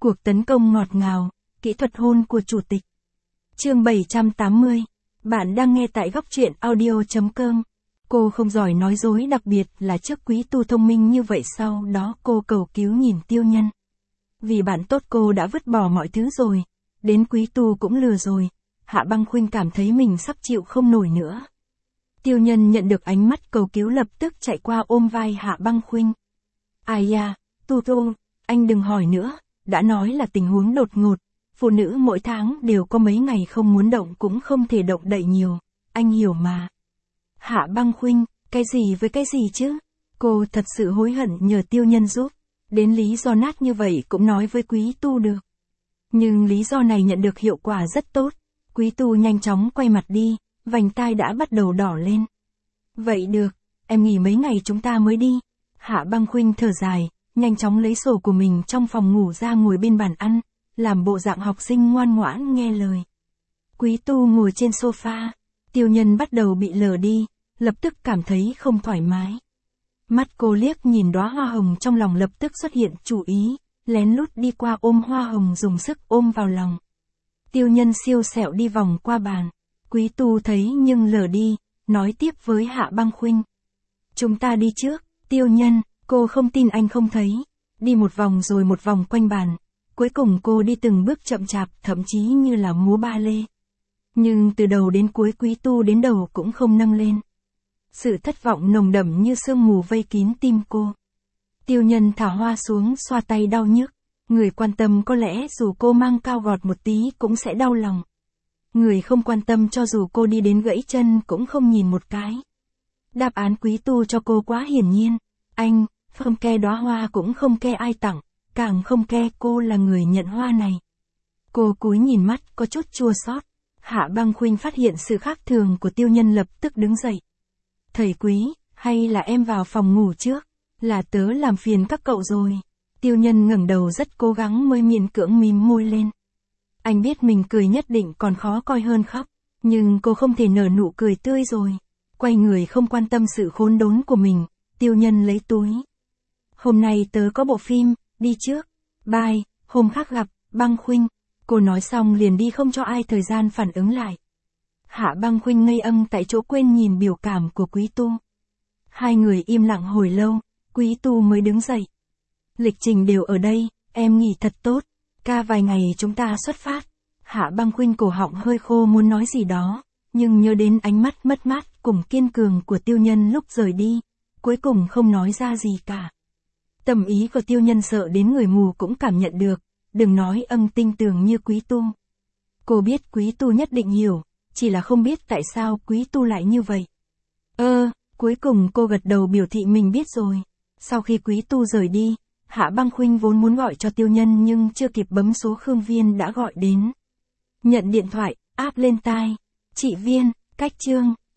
Cuộc tấn công ngọt ngào, kỹ thuật hôn của chủ tịch. Chương 780. Bạn đang nghe tại góc truyện audio.com. Cô không giỏi nói dối, đặc biệt là trước quý tu thông minh như vậy. Sau đó cô cầu cứu nhìn Tiêu Nhân. Vì bạn tốt cô đã vứt bỏ mọi thứ rồi. Đến quý tu cũng lừa rồi. Hạ Băng Khuynh cảm thấy mình sắp chịu không nổi nữa. Tiêu Nhân nhận được ánh mắt cầu cứu lập tức chạy qua ôm vai Hạ Băng Khuynh. Ai da, Tu, anh đừng hỏi nữa, đã nói là tình huống đột ngột. Phụ nữ mỗi tháng đều có mấy ngày không muốn động cũng không thể động đậy nhiều, anh hiểu mà. Hạ Băng Khuynh, cái gì với cái gì chứ? Cô thật sự hối hận nhờ Tiêu Nhân giúp. Đến lý do nát như vậy cũng nói với quý tu được. Nhưng lý do này nhận được hiệu quả rất tốt. Quý tu nhanh chóng quay mặt đi, vành tai đã bắt đầu đỏ lên. Vậy được, em nghỉ mấy ngày chúng ta mới đi. Hạ Băng Khuynh thở dài, nhanh chóng lấy sổ của mình trong phòng ngủ ra ngồi bên bàn ăn, làm bộ dạng học sinh ngoan ngoãn nghe lời. Quý tu ngồi trên sofa, Tiêu Nhân bắt đầu bị lờ đi, lập tức cảm thấy không thoải mái. Mắt cô liếc nhìn đóa hoa hồng trong lòng lập tức xuất hiện chủ ý, lén lút đi qua ôm hoa hồng dùng sức ôm vào lòng. Tiêu Nhân siêu sẹo đi vòng qua bàn, quý tu thấy nhưng lờ đi, nói tiếp với Hạ Băng Khuynh. Chúng ta đi trước, Tiêu Nhân, cô không tin anh không thấy, đi một vòng rồi một vòng quanh bàn. Cuối cùng cô đi từng bước chậm chạp, thậm chí như là múa ba lê. Nhưng từ đầu đến cuối quý tu đến đầu cũng không nâng lên. Sự thất vọng nồng đậm như sương mù vây kín tim cô. Tiêu Nhân thả hoa xuống xoa tay đau nhức. Người quan tâm có lẽ dù cô mang cao gọt một tí cũng sẽ đau lòng. Người không quan tâm cho dù cô đi đến gãy chân cũng không nhìn một cái. Đáp án quý tu cho cô quá hiển nhiên. Anh, không ke đóa hoa cũng không ke ai tặng, càng không ke cô là người nhận hoa này. Cô cúi nhìn mắt có chút chua xót. Hạ Băng Khuynh phát hiện sự khác thường của Tiêu Nhân lập tức đứng dậy. Thầy quý, hay là em vào phòng ngủ trước, là tớ làm phiền các cậu rồi. Tiêu Nhân ngẩng đầu rất cố gắng mới miễn cưỡng mím môi lên. Anh biết mình cười nhất định còn khó coi hơn khóc, nhưng cô không thể nở nụ cười tươi rồi. Quay người không quan tâm sự khốn đốn của mình, Tiêu Nhân lấy túi. Hôm nay tớ có bộ phim, đi trước. Bye, hôm khác gặp, Băng Khuynh. Cô nói xong liền đi không cho ai thời gian phản ứng lại. Hạ Băng Khuynh ngây âng tại chỗ quên nhìn biểu cảm của quý tu. Hai người im lặng hồi lâu, quý tu mới đứng dậy. Lịch trình đều ở đây, em nghỉ thật tốt. Ca vài ngày chúng ta xuất phát. Hạ Băng Khuynh cổ họng hơi khô muốn nói gì đó, nhưng nhớ đến ánh mắt mất mát cùng kiên cường của Tiêu Nhân lúc rời đi, cuối cùng không nói ra gì cả. Tâm ý của Tiêu Nhân sợ đến người mù cũng cảm nhận được, đừng nói tinh tường như quý tu. Cô biết quý tu nhất định hiểu, chỉ là không biết tại sao quý tu lại như vậy. Cuối cùng cô gật đầu biểu thị mình biết rồi. Sau khi quý tu rời đi, Hạ Băng Khuynh vốn muốn gọi cho Tiêu Nhân nhưng chưa kịp bấm số Khương Viên đã gọi đến. Nhận điện thoại, áp lên tai. Chị Viên, cách Trương.